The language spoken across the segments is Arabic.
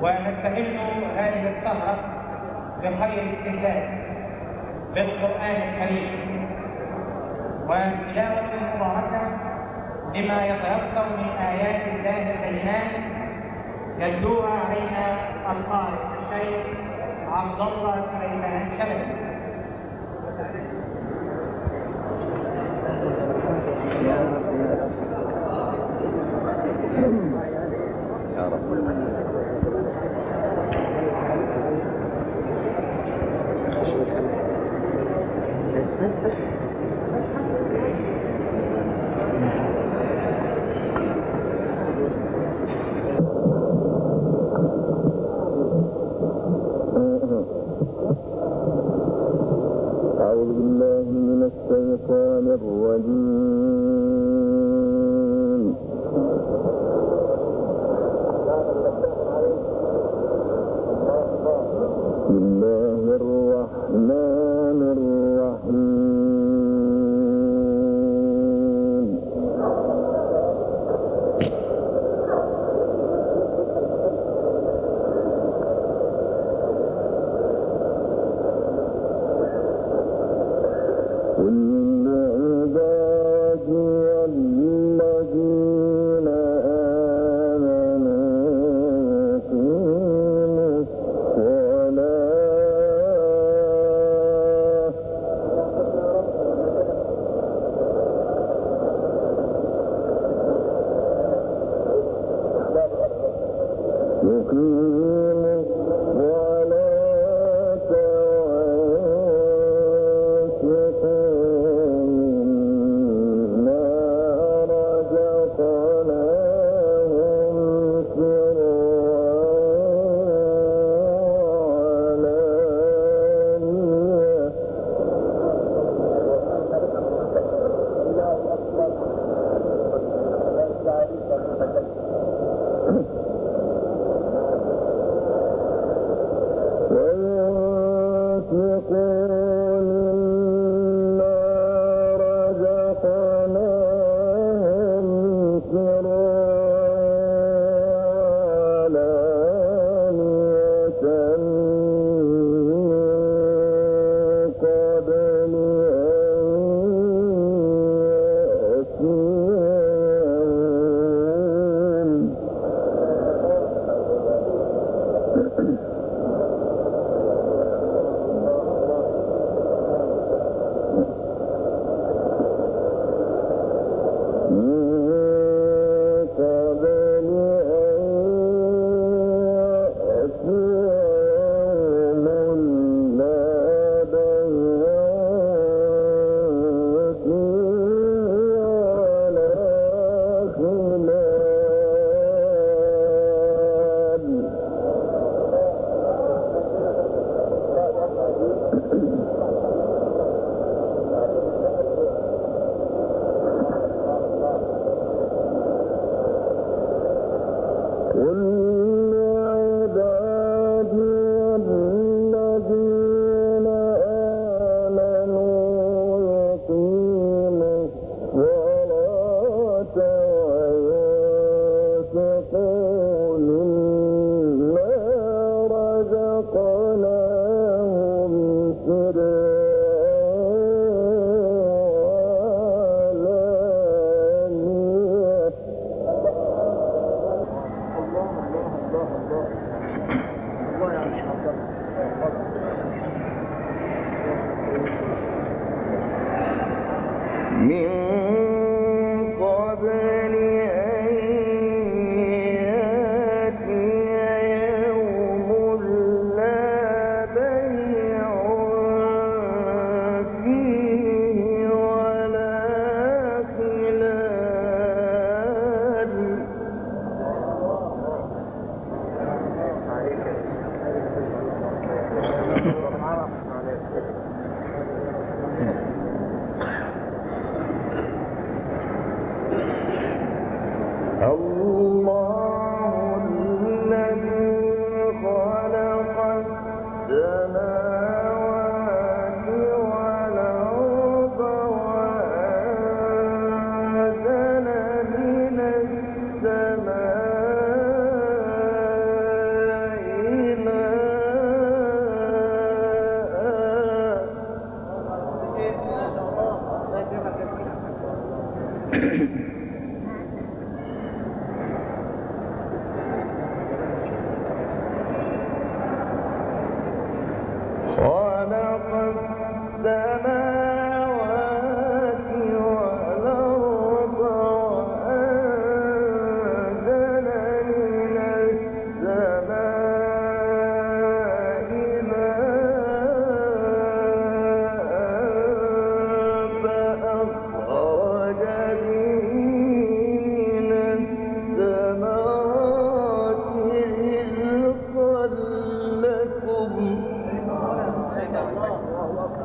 ونستهل هذه السهرة بخير استهلال بالقرآن الكريم وتلاوة مباركة لما يتيسر من آيات الله البينات يتلوها علينا القارئ الشيخ عبد الله سليمان شلبي. أعوذ بالله من الشيطان الرجيم. بسم الله الرحمن الرحيم. قل لعبادي الذين آمنوا يقيموا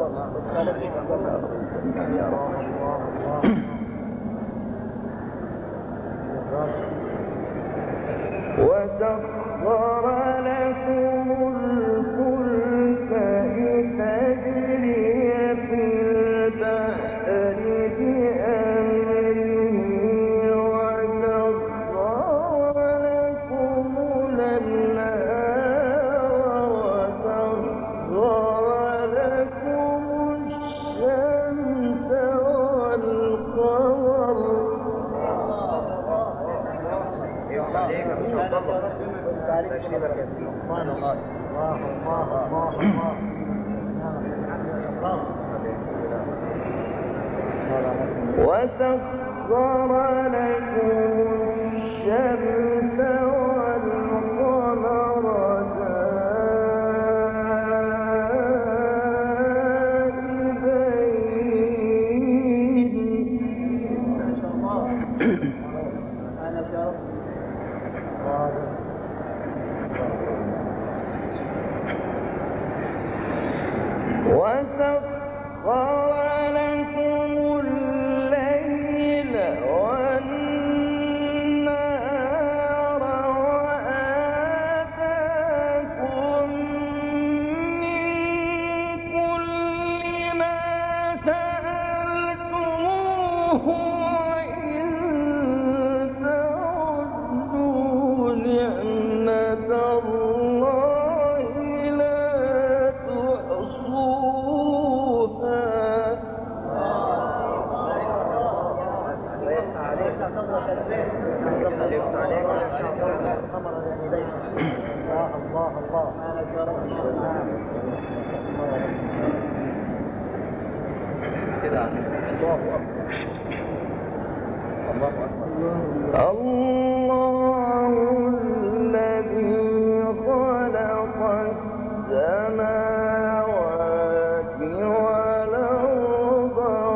وسخر لكم الفلك لتجري في البحر بأمره وسخر لكم الأنهار وسخر لكم الشمس والقمر وسخر لكم الشمس والقمر وسخر لكم الليل والنهار وآتاكم من كل ما سألتموه وإن تعدوا نعمة الله لا تحصوها الله الذي خلق السماوات والأرض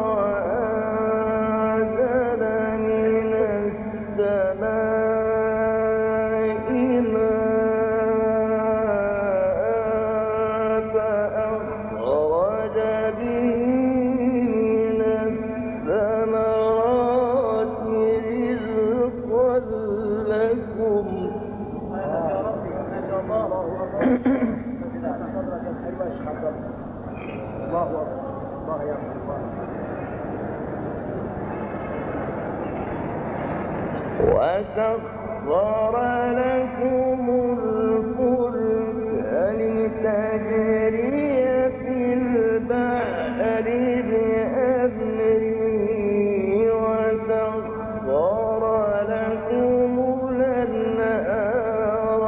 وأنزل من السماء ماء فأخرج به من الثمرات رزقا لكم وسخر لكم الفلك لتجري في البحر بأمره وسخر لكم الأنهار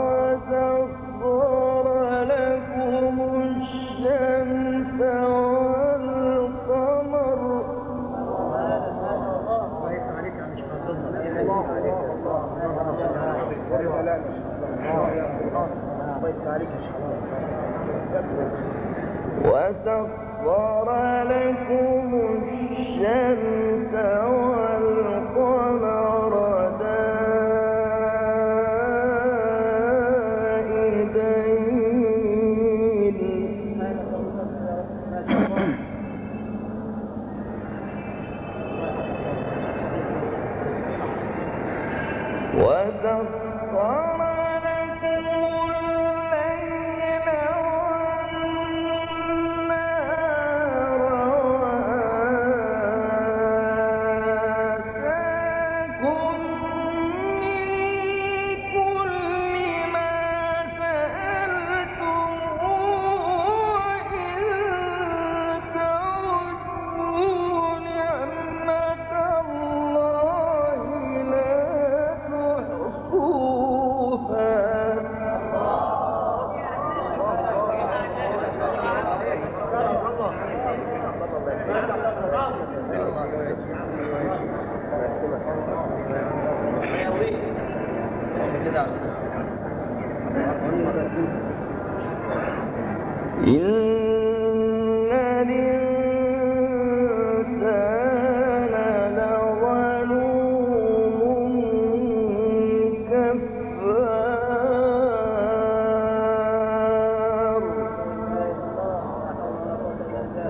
وسخر لكم الشمس والقمر وسخر لكم الشمس والقمر دائبين وسخر لكم الليل والنهار وآتاكم من كل ما سألتموه وإن تعدوا نعمة الله لا تحصوها إن الإنسان لظلوم كفار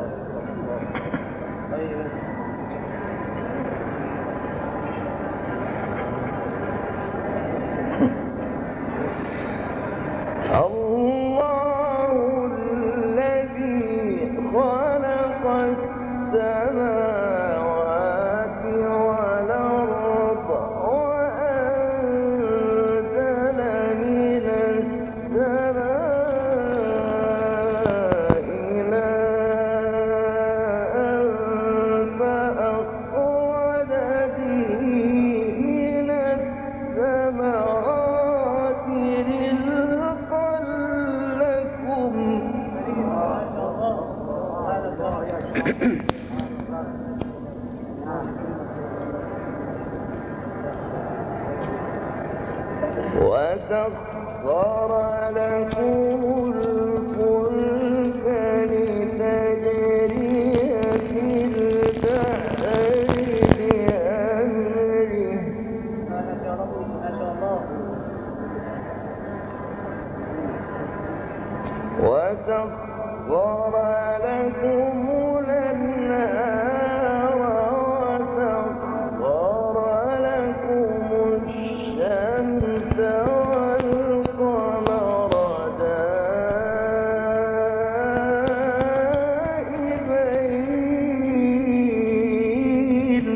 وسخر لكم الفلك لتجري في البحر بأمره وسخر لكم الأنهار وسخر لكم الشمس والقمر دائبين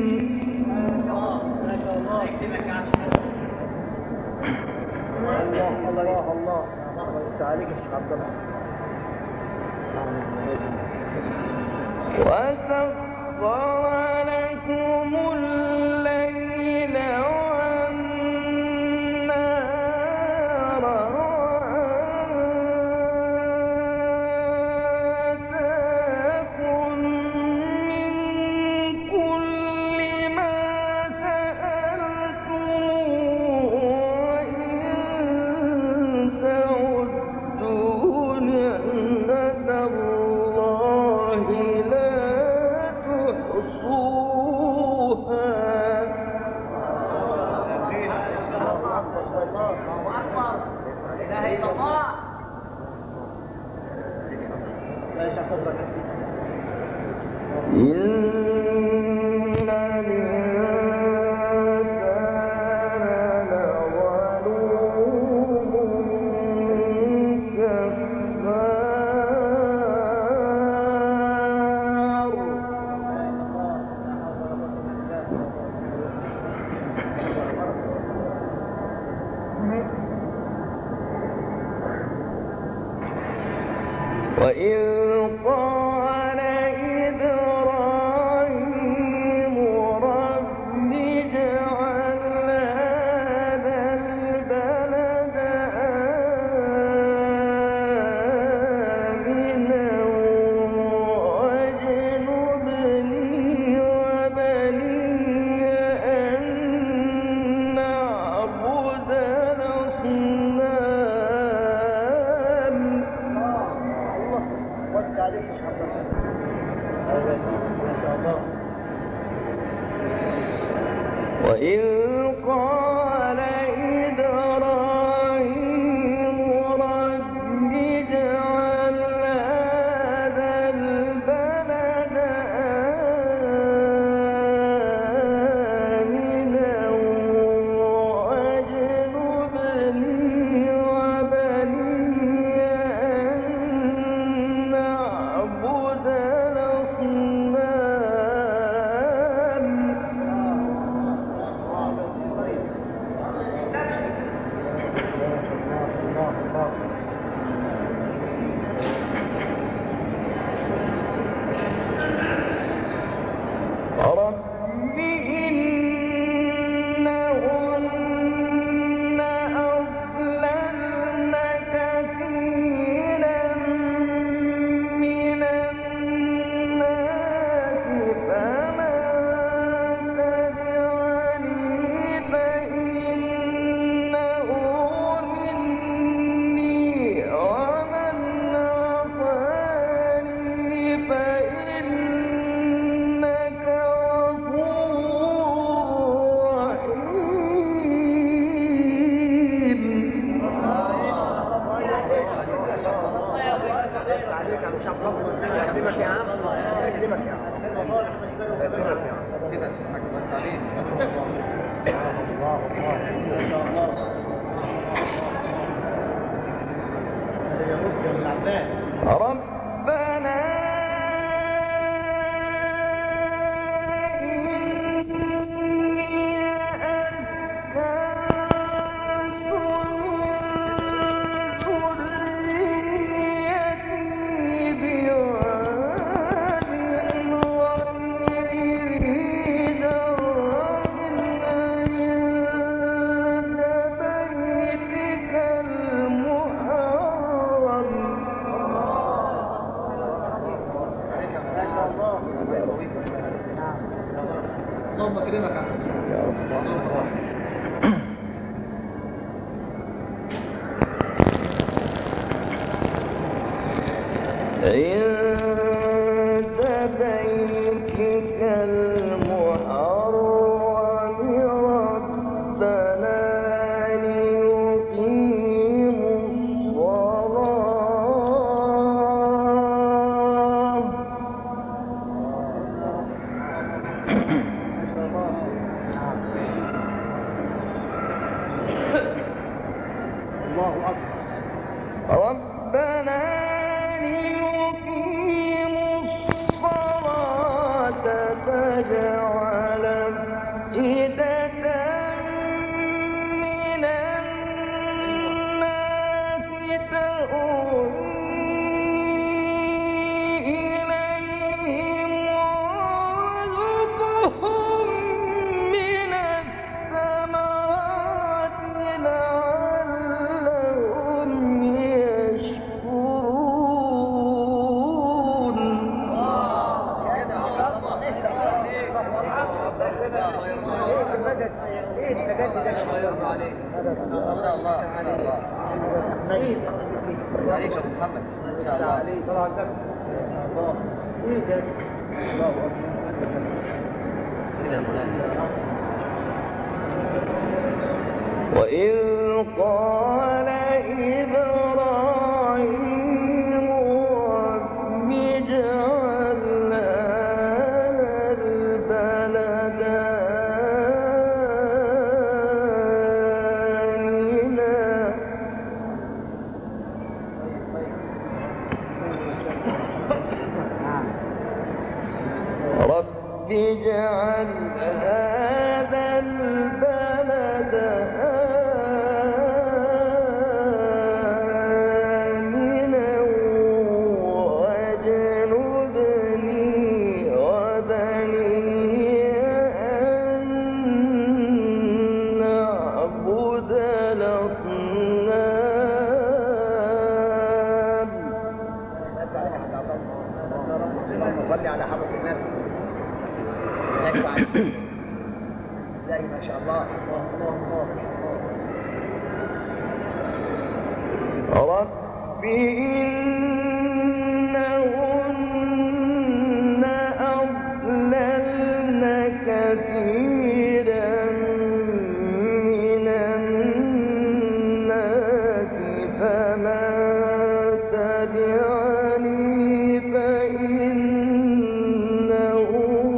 الله عليك يا شيخ عبد الله. وسخر لكم الليل والنهار وآتاكم من كل ما سألتموه وإن تعدوا نعمة الله لا تحصوها إن الإنسان لظلوم كفار وإذ قال إبراهيم رب اجعل هذا البلد آمنا واجنبني وبني أن نعبد الأصنام وإذ قال إبراهيم رب اجعل هذا البلد آمنا واجنبني وبني أن نعبد الأصنام رب إنهن أضللن كثيرا من الناس فمن تبعني فإنه مني ومن عصاني فإنك غفور رحيم عند بيتك المحرم ربنا ليقيموا الله أكبر. ربنا ليقيموا الصلاة فاجعل أفئدة من الناس تهوي إليهم وارزقهم من الثمرات لعلهم يشكرون. ما شاء الله. عليك يا محمد. ما شاء الله. وإذ قال إبراهيم رب اجعل هذا البلد آمنا رب اجعل هذا البلد آمنا واجنبني وبني أن نعبد الأصنام. اللهم صل على حضرة النبي. ازاي ما شاء الله. رب إنهن أضللن كثيرا من الناس فمن تبعني فإنه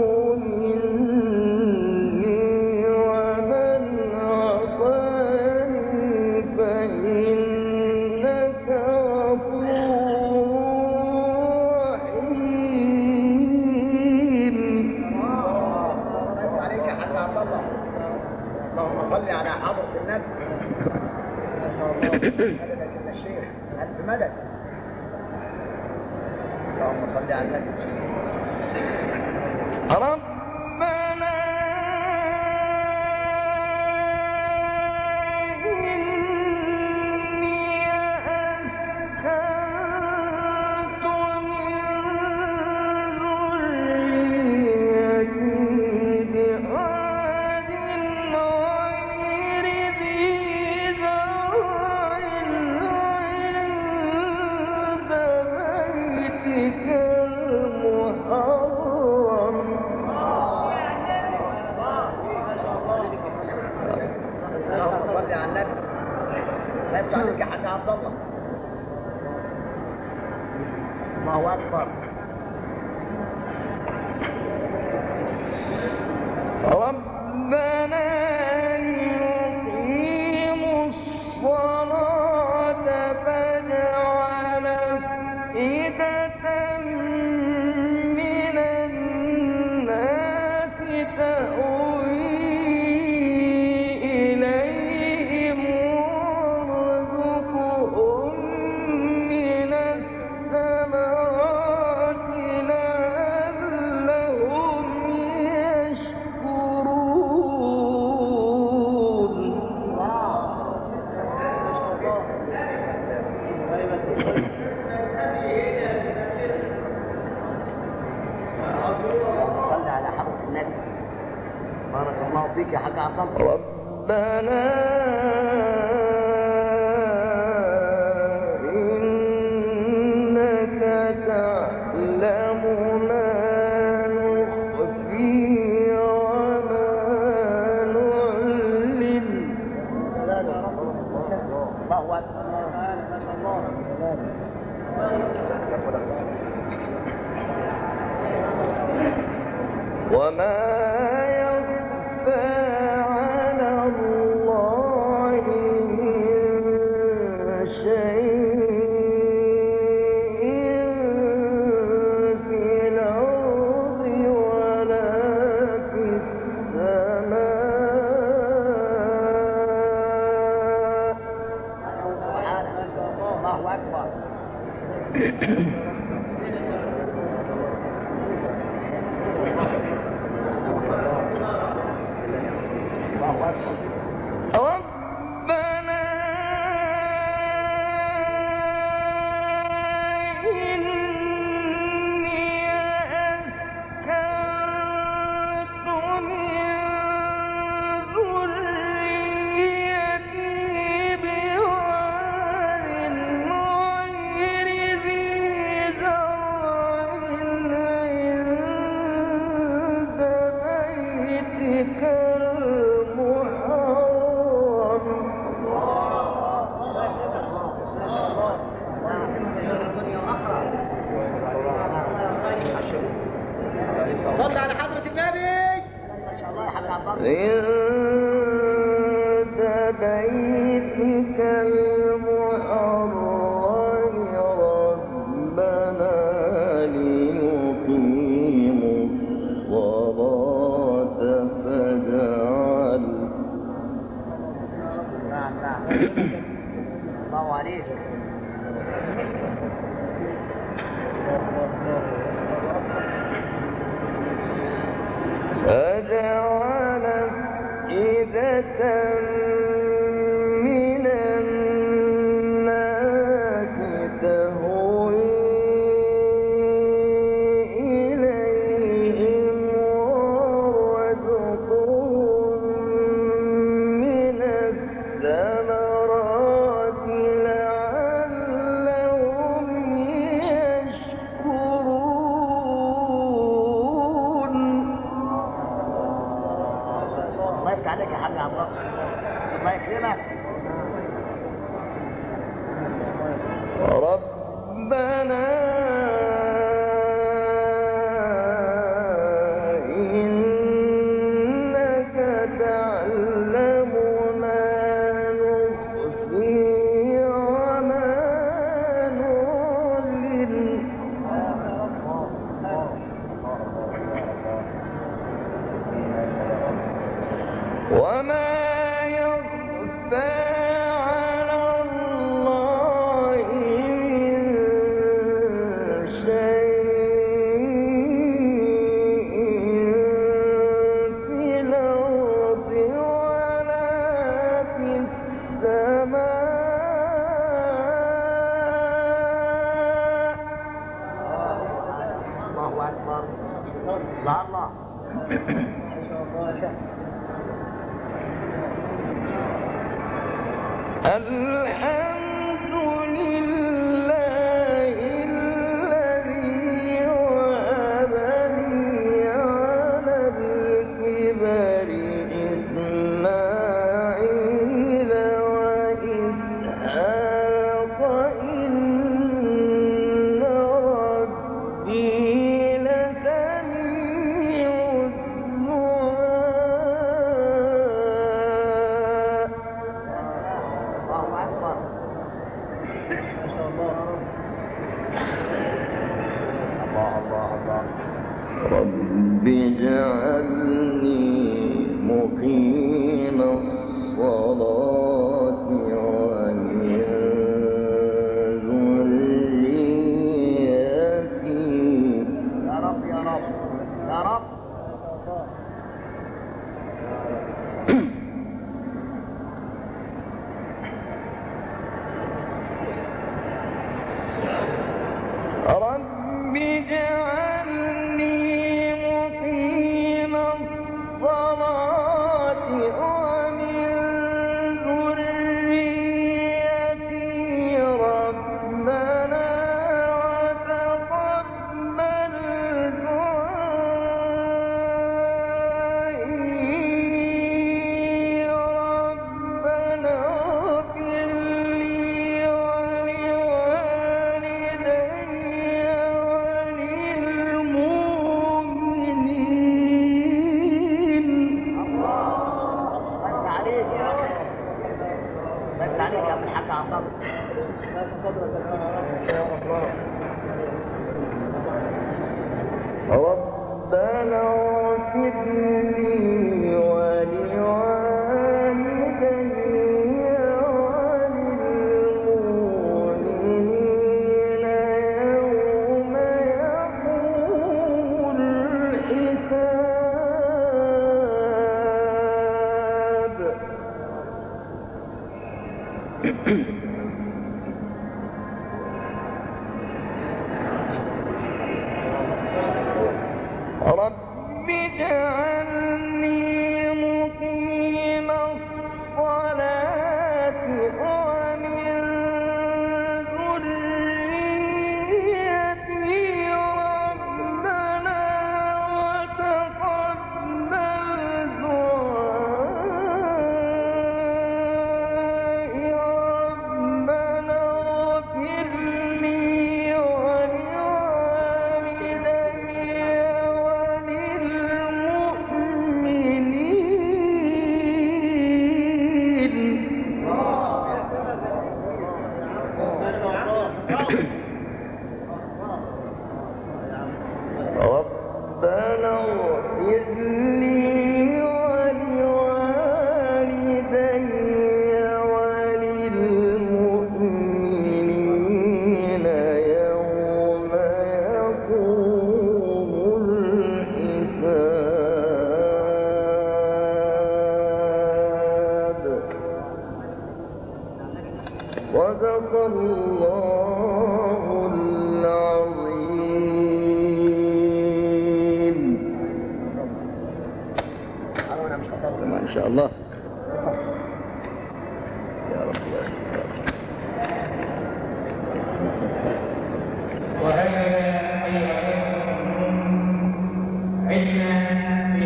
مني ومن عصاني فإنك غفور رحيم. عليك يا حاج عبد الله. اللهم صل على حضرة النبي. مددك يا الشيخ. ألف مدد. اللهم صل على النبي. ربنا إني أسكنت من ذريتي بواد غير ذي زرع عند بيتك المحرم اللهم صل على النبي. لا يفتح عليك يا حاج عبد الله. الله أكبر. ربنا ليقيموا الصلاة فاجعل أفئدة من الناس تهوي إليهم وارزقهم من الثمرات لعلهم يشكرون. صل على حضرة النبي. بارك الله فيك يا حاج عبد الله. ربنا إنك وما يخفى على الله من شيء في الأرض ولا في السماء. سبحانه. الله أكبر. ربنا إني أسكنت من ذريتي بواد غير ذي زرع عند بيتك صل على حضرة النبي. ما شاء الله يا حبيب عبد الله. عند بيتك المحرم ربنا ليقيموا الصلاة فاجعل الله عليك. فجعل أفئدة من الناس تهوي إليهم وارزقهم من الثمرات لعلهم يشكرون. الله يفتح عليك يا حبيب عبد الله. الله يكرمك. ربنا إنك تعلم ما نخفي وما نعلن وما يخفى على الله من شيء في الأرض ولا في السماء. الله أكبر. الله الله. الحمد لله الذي وهب لي على الكبر إسماعيل وإسحاق إن ربي لسميع الدعاء. الله أكبر. الله الله الله. رب اجعلني مقيم الصلاة ومن ذريتي. يا رب يا رب يا رب. رب اجعلني مقيم ربنا اغفر لي ولوالدي وللمؤمنين يوم يقوم الحساب. رب اجعلني مقيم الصلاة ومن ذريتي ربنا وتقبل دعائي ربنا اغفر لي ربنا اغفر لي ولوالدي وللمؤمنين يوم يقوم الحساب. صدق الله العظيم. ما شاء الله يا رب يا ستار. وهكذا أيها المؤمنون عدنا في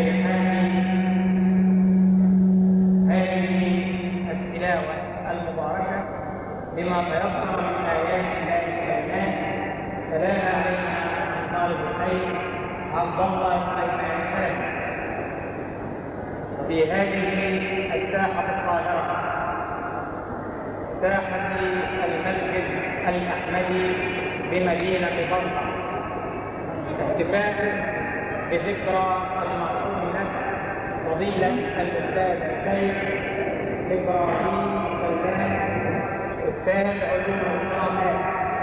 هذه التلاوة المباركة بما تيسر من آيات الله الكريمات. سلام علينا من طالب الخير عبد الله سليمان سلمي في هذه الساحة الطاهرة، ساحة المسجد الأحمدي بمدينة طنطا، احتفاء بذكرى المرحوم له فضيلة الأستاذ الشيخ إبراهيم سلمان أستاذ علوم القرآن.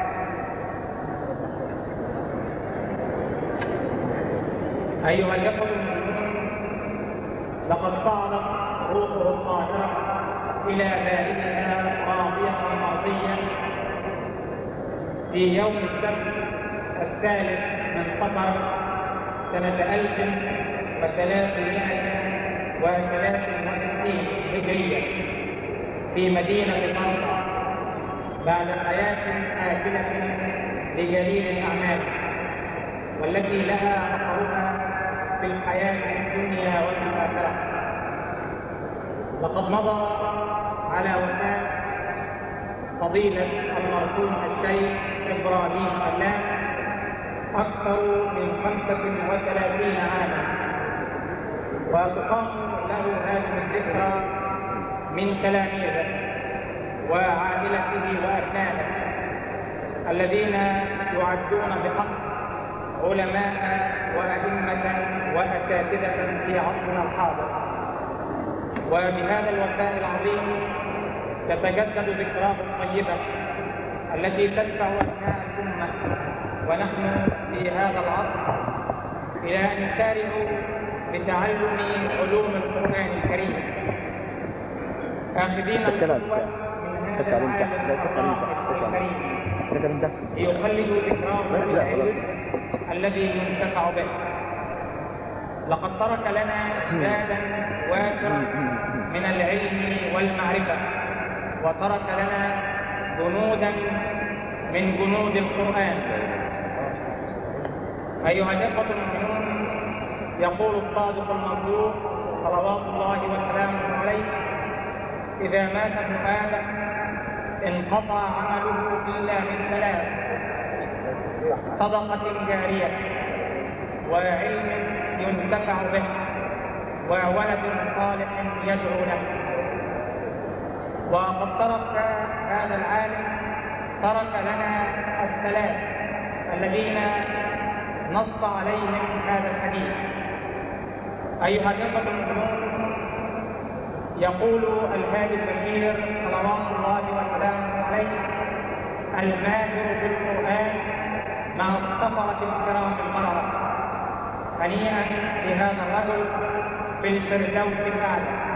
أيها الأخوة المؤمنون، لقد صعدت روحه الطاهرة إلى بارئها راضية مرضية في يوم السبت 3 من صفر سنة 1363 هجرية في مدينة طنطا، بعد حياة آكلة لجليل الأعمال والتي لها أثرها في الحياة الدنيا والآخرة. لقد مضى على وفاة فضيلة المرحوم الشيخ إبراهيم سلمان أكثر من 35 عاما، وتقام له هذه الذكرى من تلاميذه وعائلته وأبنائه الذين يعدون بحق علماء وأئمة وأساتذة في عصرنا الحاضر. وبهذا الوفاء العظيم تتجدد ذكراه الطيبة التي تدفع أبناء الأمة ونحن في هذا العصر إلى أن نسارع بتعلم علوم القرآن الكريم، آخذين القوة من هذا العالم الكريم ليخلدوا ذكراه بالعلم الذي ينتفع به. لقد ترك لنا زادا وافرا من العلم والمعرفة، وترك لنا جنودا من جنود القرآن. أيها الأخوة المؤمنون، يقول الصادق المصدوق صلوات الله وسلامه عليه: إذا مات ابن آدم انقطع عمله إلا من 3: صدقة جارية، وعلم ينتفع به، وولد صالح يدعو له. وقد ترك هذا العالم ترك لنا الثلاث الذين نص عليهم هذا الحديث. أيها الإخوة المؤمنون، يقول الهادي البشير صلوات الله وسلامه عليه: الماهر بالقرآن مع السفرة الكرام البررة. هنيئا لهذا الرجل في الفردوس الأعلى.